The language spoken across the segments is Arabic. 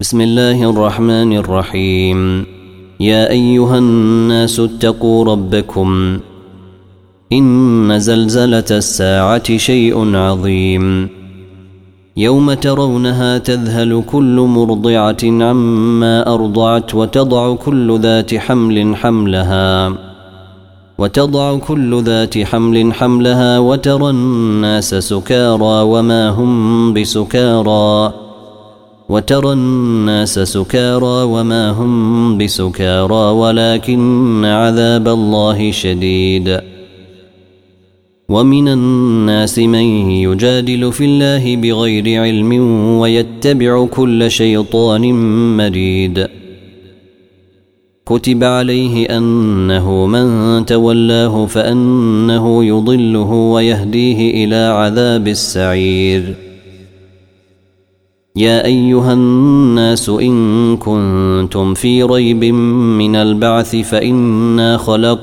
بسم الله الرحمن الرحيم. يا أيها الناس اتقوا ربكم إن زلزلة الساعة شيء عظيم. يوم ترونها تذهل كل مرضعة عما أرضعت وتضع كل ذات حمل حملها وترى الناس سكارى وما هم بسكارى ولكن عذاب الله شديد. ومن الناس من يجادل في الله بغير علم ويتبع كل شيطان مريد. كتب عليه أنه من تولاه فأنه يضله ويهديه إلى عذاب السعير. يا أيها الناس إن كنتم في ريب من البعث فإنا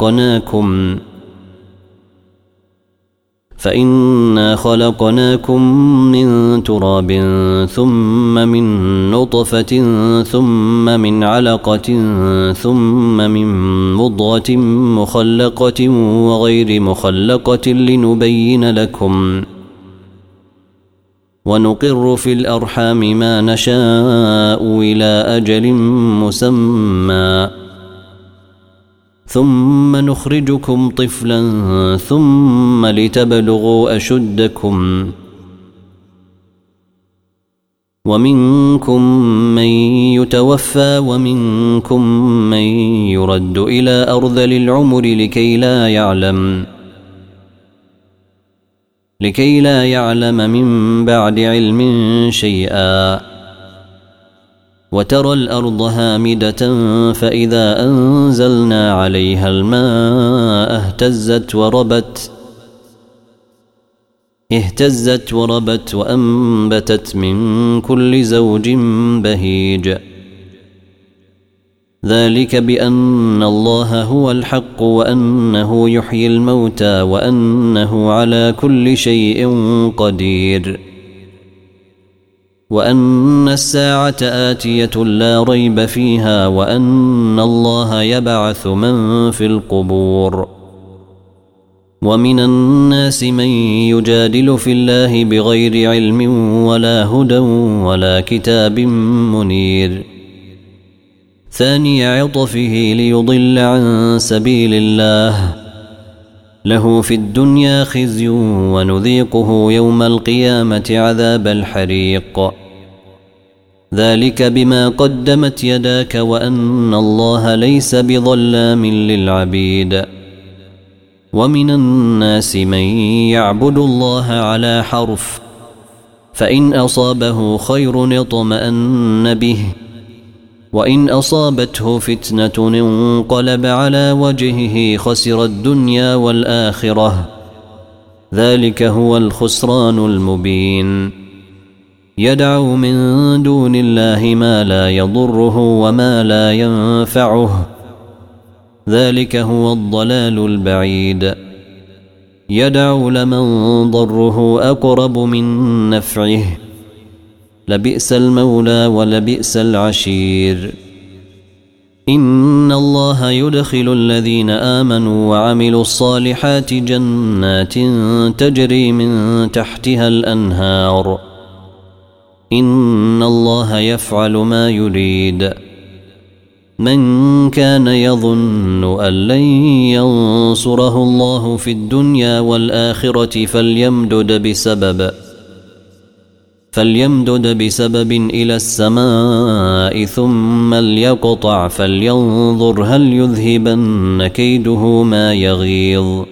خلقناكم من تراب ثم من نطفة ثم من علقة ثم من مضغة مخلقة وغير مخلقة لنبين لكم ونقر في الأرحام ما نشاء إلى أجل مسمى ثم نخرجكم طفلا ثم لتبلغوا أشدكم ومنكم من يتوفى ومنكم من يرد إلى أرذل العمر لكي لا يعلم من بعد علم شيئا. وترى الأرض هامدة فإذا أنزلنا عليها الماء اهتزت وربت وأنبتت من كل زوج بهيج. ذلك بأن الله هو الحق وأنه يحيي الموتى وأنه على كل شيء قدير وأن الساعة آتية لا ريب فيها وأن الله يبعث من في القبور. ومن الناس من يجادل في الله بغير علم ولا هدى ولا كتاب منير. ثاني عطفه ليضل عن سبيل الله له في الدنيا خزي ونذيقه يوم القيامة عذاب الحريق. ذلك بما قدمت يداك وأن الله ليس بظلام للعبيد. ومن الناس من يعبد الله على حرف فإن أصابه خير اطمأن به وإن أصابته فتنة انقلب على وجهه خسر الدنيا والآخرة. ذلك هو الخسران المبين. يدعو من دون الله ما لا يضره وما لا ينفعه. ذلك هو الضلال البعيد. يدعو لمن ضره أقرب من نفعه. لبئس المولى ولبئس العشير. إن الله يدخل الذين آمنوا وعملوا الصالحات جنات تجري من تحتها الأنهار. إن الله يفعل ما يريد. من كان يظن أن لن ينصره الله في الدنيا والآخرة فليمدد بسبب إلى السماء ثم ليقطع فلينظر هل يذهبن كيده ما يغيظ.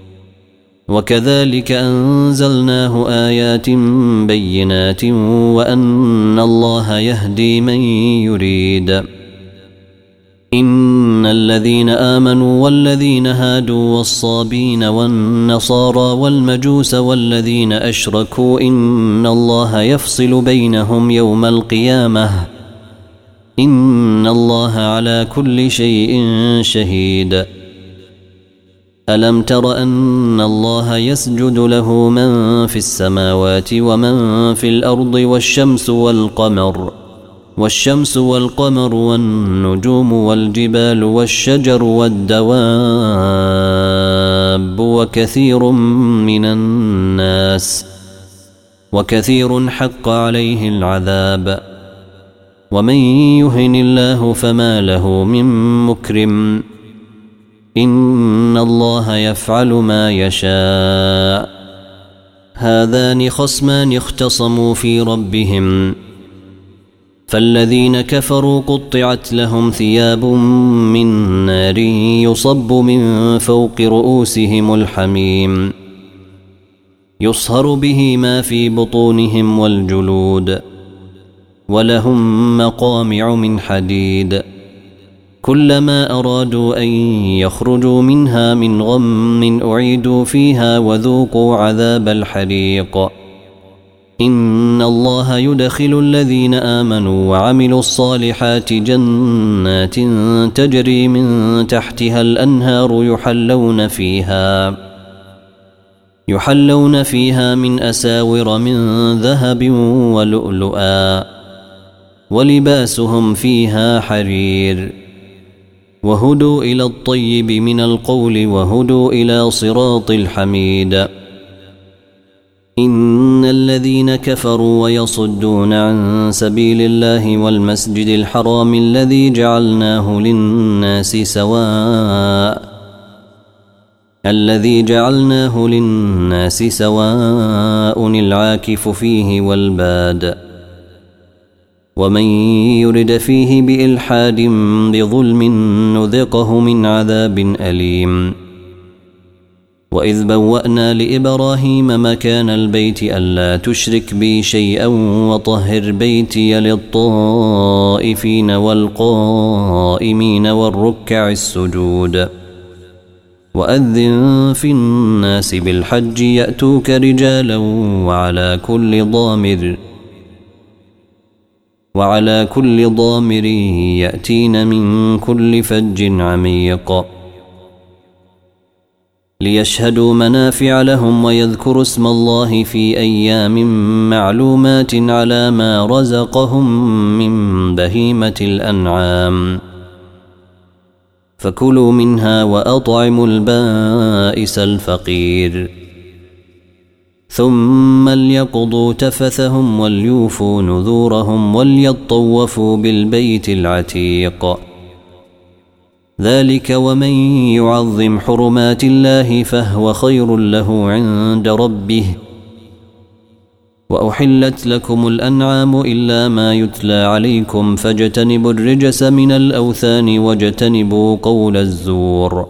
وكذلك أنزلناه آيات بينات وأن الله يهدي من يريد. إن الذين آمنوا والذين هادوا والصابين والنصارى والمجوس والذين أشركوا إن الله يفصل بينهم يوم القيامة. إن الله على كل شيء شهيد. ألم تر أن الله يسجد له من في السماوات ومن في الأرض والشمس والقمر والشمس والقمر والنجوم والجبال والشجر والدواب وكثير من الناس وكثير حق عليه العذاب ومن يهن الله فما له من مكرم إن الله يفعل ما يشاء هذان خصمان اختصموا في ربهم فالذين كفروا قطعت لهم ثياب من نار يصب من فوق رؤوسهم الحميم يصهر به ما في بطونهم والجلود ولهم مقامع من حديد كلما أرادوا أن يخرجوا منها من غم أعيدوا فيها وذوقوا عذاب الحريق إن الله يدخل الذين آمنوا وعملوا الصالحات جنات تجري من تحتها الأنهار يحلون فيها من أساور من ذهب ولؤلؤا ولباسهم فيها حرير وهدوا إلى الطيب من القول وهدوا إلى صراط الحميد إن الذين كفروا ويصدون عن سبيل الله والمسجد الحرام الذي جعلناه للناس سواء العاكف فيه والباد ومن يرد فيه بإلحاد بظلم نذقه من عذاب أليم وإذ بوأنا لإبراهيم مكان البيت ألا تشرك بي شيئا وطهر بيتي للطائفين والقائمين والركع السجود وأذن في الناس بالحج يأتوك رجالا وعلى كل ضامر يأتين من كل فج عميق ليشهدوا منافع لهم ويذكروا اسم الله في أيام معلومات على ما رزقهم من بهيمة الأنعام فكلوا منها وأطعموا البائس الفقير ثم ليقضوا تفثهم وليوفوا نذورهم وليطوفوا بالبيت العتيق ذلك ومن يعظم حرمات الله فهو خير له عند ربه وأحلت لكم الأنعام إلا ما يتلى عليكم فاجتنبوا الرجس من الأوثان واجتنبوا قول الزور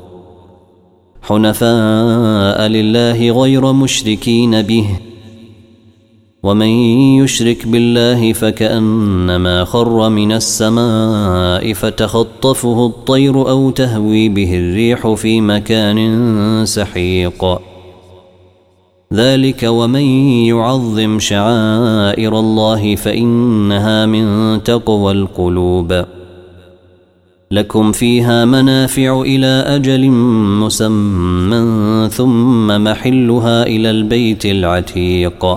حنفاء لله غير مشركين به ومن يشرك بالله فكأنما خر من السماء فتخطفه الطير أو تهوي به الريح في مكان سحيق ذلك ومن يعظم شعائر الله فإنها من تقوى القلوب لكم فيها منافع إلى أجل مسمى ثم محلها إلى البيت العتيق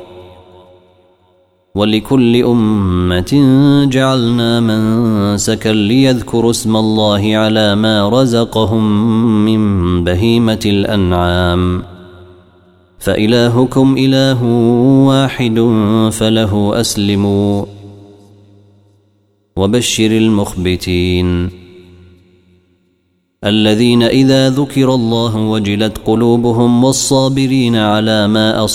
ولكل أمة جعلنا منسكا ليذكروا اسم الله على ما رزقهم من بهيمة الأنعام فإلهكم إله واحد فله أسلموا وبشر المخبتين الذين إذا ذكر الله وجلت قلوبهم والصابرين على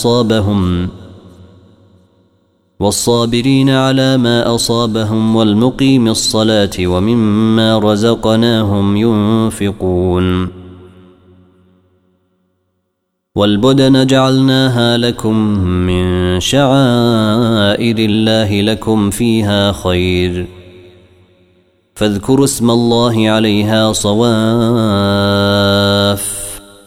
ما أصابهم والمقيم الصلاة ومما رزقناهم ينفقون والبدن جعلناها لكم من شعائر الله لكم فيها خير فاذكروا اسم الله عليها صواف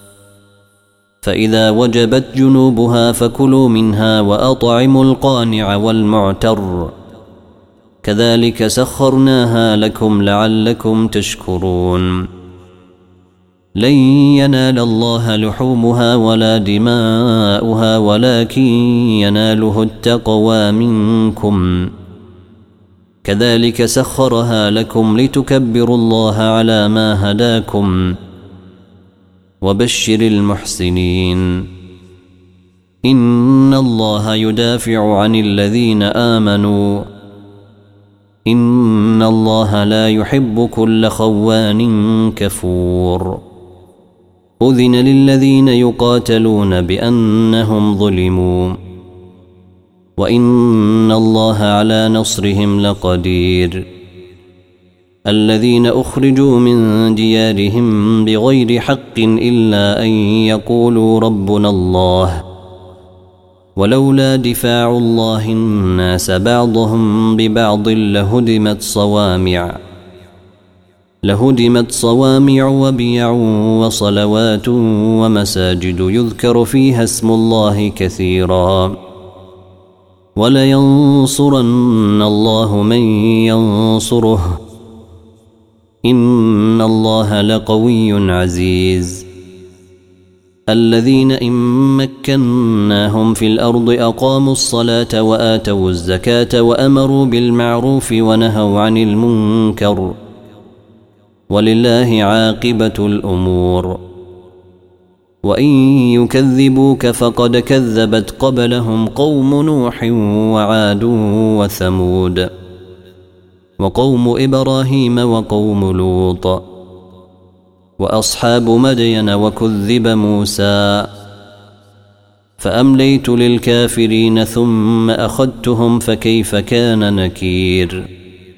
فإذا وجبت جنوبها فكلوا منها وأطعموا القانع والمعتر كذلك سخرناها لكم لعلكم تشكرون لن ينال الله لحومها ولا دماؤها ولكن يناله التقوى منكم كذلك سخرها لكم لتكبروا الله على ما هداكم وبشر المحسنين. إن الله يدافع عن الذين آمنوا إن الله لا يحب كل خوان كفور. أذن للذين يقاتلون بأنهم ظلموا وإن الله على نصرهم لقدير. الذين أخرجوا من ديارهم بغير حق إلا أن يقولوا ربنا الله ولولا دفاع الله الناس بعضهم ببعض لهدمت صوامع وبيع وصلوات ومساجد يذكر فيها اسم الله كثيرا ولينصرن الله من ينصره إن الله لقوي عزيز. الذين إن مكناهم في الأرض أقاموا الصلاة وآتوا الزكاة وأمروا بالمعروف ونهوا عن المنكر ولله عاقبة الأمور. وإن يكذبوك فقد كذبت قبلهم قوم نوح وعاد وثمود وقوم إبراهيم وقوم لوط وأصحاب مدين وكذب موسى فأمليت للكافرين ثم أخذتهم فكيف كان نكير.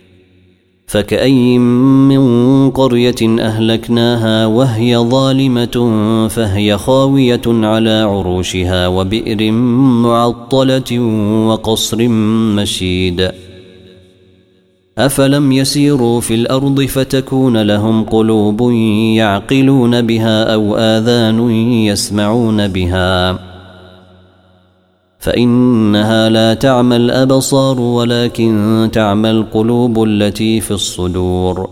فكأي من قرية أهلكناها وهي ظالمة فهي خاوية على عروشها وبئر معطلة وقصر مشيد. أفلم يسيروا في الأرض فتكون لهم قلوب يعقلون بها أو آذان يسمعون بها فإنها لا تعمى الأبصار ولكن تعمى القلوب التي في الصدور.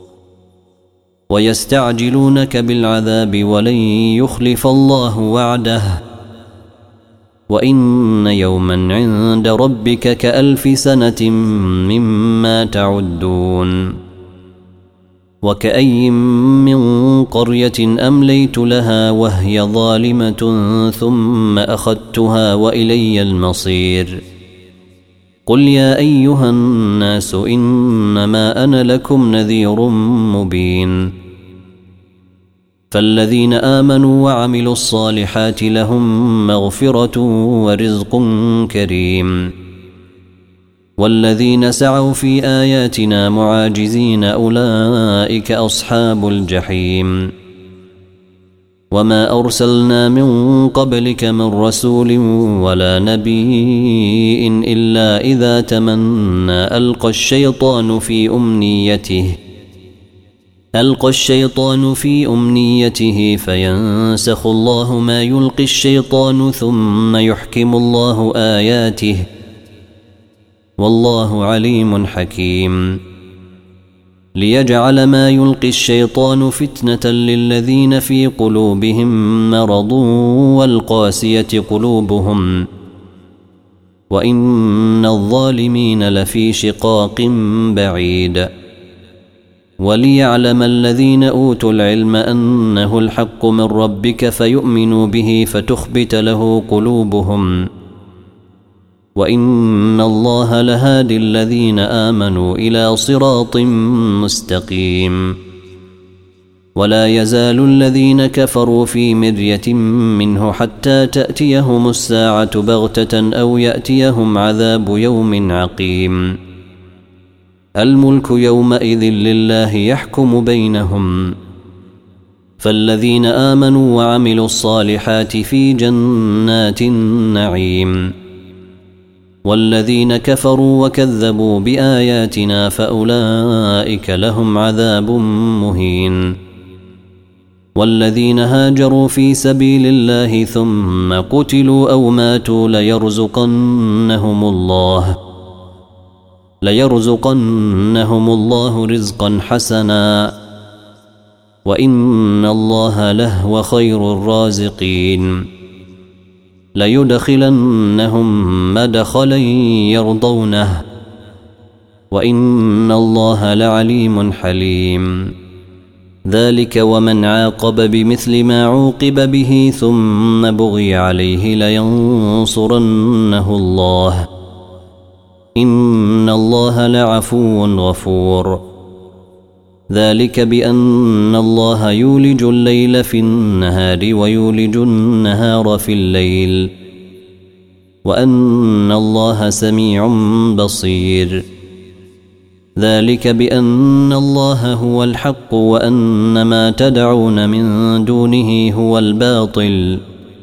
ويستعجلونك بالعذاب ولن يخلف الله وعده وإن يوما عند ربك كألف سنة مما تعدون. وكأي من قرية أمليت لها وهي ظالمة ثم أخذتها وإلي المصير. قل يا أيها الناس إنما أنا لكم نذير مبين. فالذين آمنوا وعملوا الصالحات لهم مغفرة ورزق كريم والذين سعوا في آياتنا معاجزين أولئك أصحاب الجحيم. وما أرسلنا من قبلك من رسول ولا نبي إلا إذا تمنى ألقى الشيطان في أمنيته فينسخ الله ما يلقي الشيطان ثم يحكم الله آياته والله عليم حكيم. ليجعل ما يلقي الشيطان فتنة للذين في قلوبهم مرض والقاسية قلوبهم وإن الظالمين لفي شقاق بعيد. وليعلم الذين أوتوا العلم أنه الحق من ربك فيؤمنوا به فتخبت له قلوبهم وإن الله لهادي الذين آمنوا إلى صراط مستقيم. ولا يزال الذين كفروا في مرية منه حتى تأتيهم الساعة بغتة أو يأتيهم عذاب يوم عقيم. الملك يومئذ لله يحكم بينهم. فالذين آمنوا وعملوا الصالحات في جنات النعيم والذين كفروا وكذبوا بآياتنا فأولئك لهم عذاب مهين. والذين هاجروا في سبيل الله ثم قتلوا أو ماتوا ليرزقنهم الله رزقا حسنا وإن الله لهو خير الرازقين. ليدخلنهم مدخلا يرضونه وإن الله لعليم حليم. ذلك ومن عاقب بمثل ما عوقب به ثم بغي عليه لينصرنه الله إن الله لعفو غفور. ذلك بأن الله يولج الليل في النهار ويولج النهار في الليل وأن الله سميع بصير. ذلك بأن الله هو الحق وأن ما تدعون من دونه هو الباطل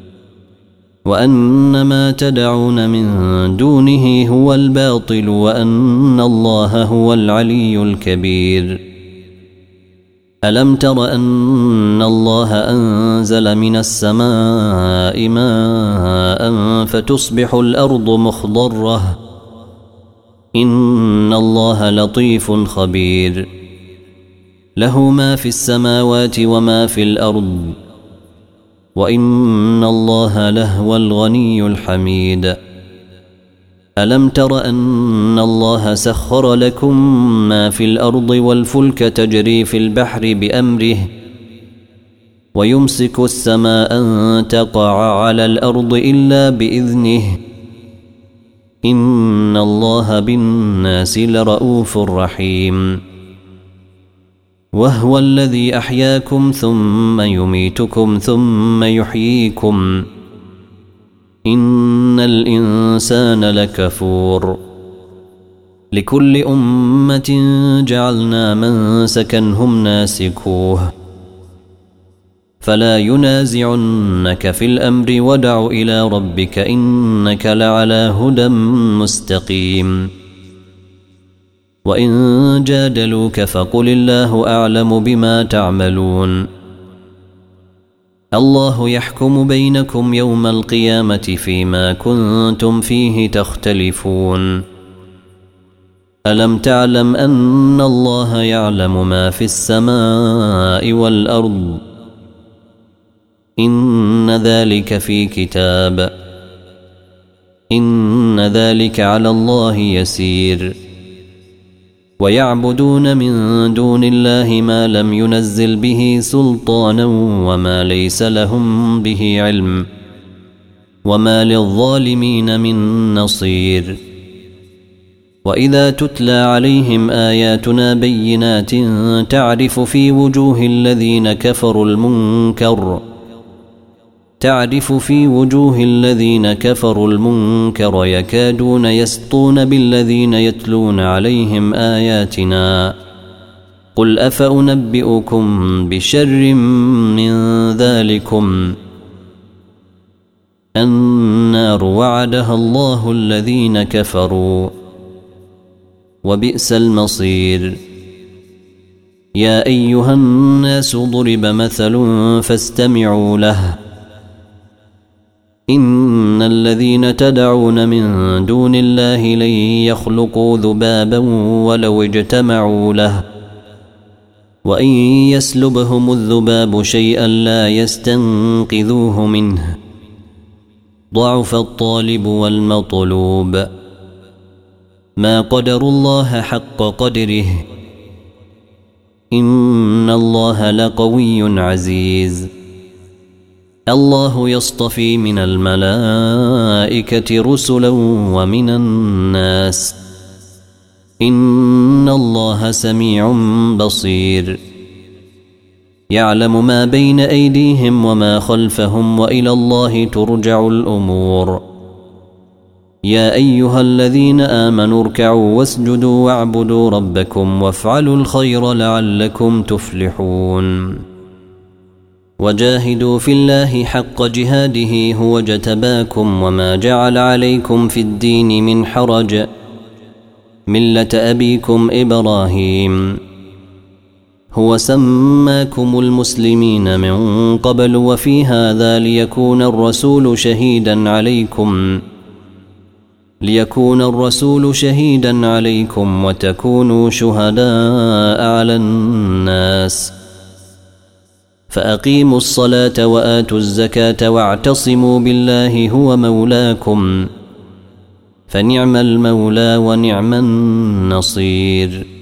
وأن الله هو العلي الكبير. ألم تر أن الله أنزل من السماء ماء فتصبح الأرض مخضرة إن الله لطيف خبير. له ما في السماوات وما في الأرض وإن الله لهو الغني الحميد. ألم تر أن الله سخر لكم ما في الأرض والفلك تجري في البحر بأمره ويمسك السماء أن تقع على الأرض إلا بإذنه إن الله بالناس لرؤوف رحيم. وهو الذي أحياكم ثم يميتكم ثم يحييكم إن الإنسان لكفور. لكل أمة جعلنا منسكا هم ناسكوه فلا ينازعنك في الأمر ودع إلى ربك إنك لعلى هدى مستقيم. وإن جادلوك فقل الله أعلم بما تعملون. الله يحكم بينكم يوم القيامة فيما كنتم فيه تختلفون. ألم تعلم أن الله يعلم ما في السماء والأرض إن ذلك في كتاب إن ذلك على الله يسير. ويعبدون من دون الله ما لم ينزل به سلطانا وما ليس لهم به علم وما للظالمين من نصير. وإذا تتلى عليهم آياتنا بينات تعرف في وجوه الذين كفروا المنكر يكادون يسطون بالذين يتلون عليهم آياتنا. قل أفأنبئكم بشر من ذلكم النار وعدها الله الذين كفروا وبئس المصير. يا أيها الناس ضرب مثل فاستمعوا له إن الذين تدعون من دون الله لن يخلقوا ذبابا ولو اجتمعوا له وإن يسلبهم الذباب شيئا لا يستنقذوه منه ضعف الطالب والمطلوب. ما قدروا الله حق قدره إن الله لقوي عزيز. الله يصطفي من الملائكة رسلا ومن الناس إن الله سميع بصير. يعلم ما بين أيديهم وما خلفهم وإلى الله ترجع الأمور. يا أيها الذين آمنوا اركعوا واسجدوا واعبدوا ربكم وافعلوا الخير لعلكم تفلحون. وجاهدوا في الله حق جهاده هو اجتباكم وما جعل عليكم في الدين من حرج ملة أبيكم إبراهيم هو سماكم المسلمين من قبل وفي هذا ليكون الرسول شهيدا عليكم وتكونوا شهداء على الناس. فأقيموا الصلاة وآتوا الزكاة واعتصموا بالله هو مولاكم فنعم المولى ونعم النصير.